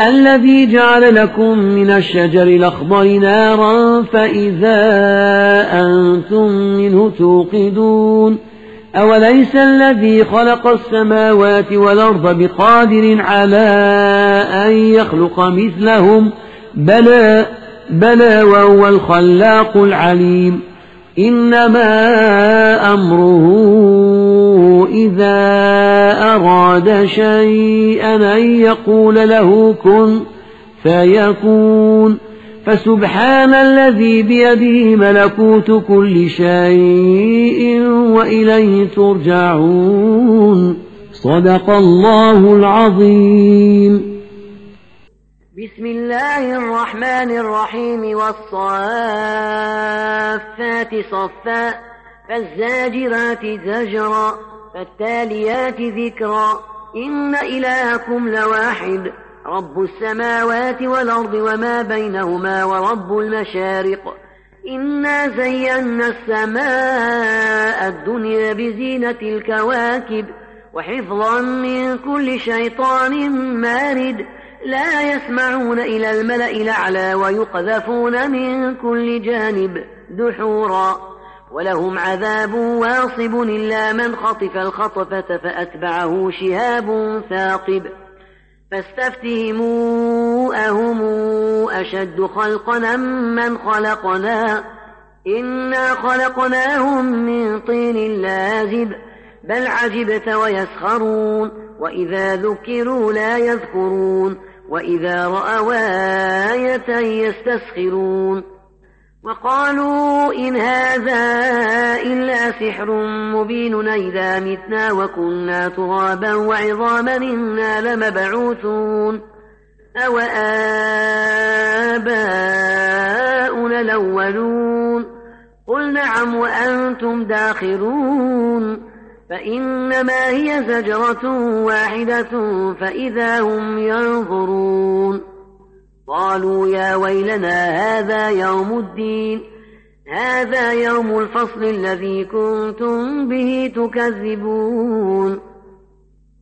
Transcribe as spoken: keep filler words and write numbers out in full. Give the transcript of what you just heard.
الذي جعل لكم من الشجر الأخضر نارا فإذا أنتم منه توقدون أوليس الذي خلق السماوات والأرض بقادر على أن يخلق مثلهم بلى بلى وهو الخلاق العليم إنما أمره إذا أراد شيئا أن يقول له كن فيكون فسبحان الذي بيده ملكوت كل شيء وإليه ترجعون صدق الله العظيم. بسم الله الرحمن الرحيم والصافات صفا فالزاجرات زجرا فالتاليات ذكرا إن إلهكم لواحد رب السماوات والأرض وما بينهما ورب المشارق إنا زينا السماء الدنيا بزينة الكواكب وحفظا من كل شيطان مارد لا يسمعون إلى الملأ الأعلى ويقذفون من كل جانب دحورا ولهم عذاب واصب إلا من خطف الخطفة فأتبعه شهاب ثاقب فاستفتهموا أهم أشد خلقا أم من خلقنا إنا خلقناهم من طين لازب بل عجبت ويسخرون وإذا ذكروا لا يذكرون وإذا رأوا آية يستسخرون وقالوا إن هذا إلا سحر مبين إذا متنا وكنا ترابا وعظاما إنا لمبعوثون أو آباؤنا الأولون قل نعم وأنتم داخرون فإنما هي زجرة واحدة فإذا هم ينظرون قالوا يا ويلنا هذا يوم الدين هذا يوم الفصل الذي كنتم به تكذبون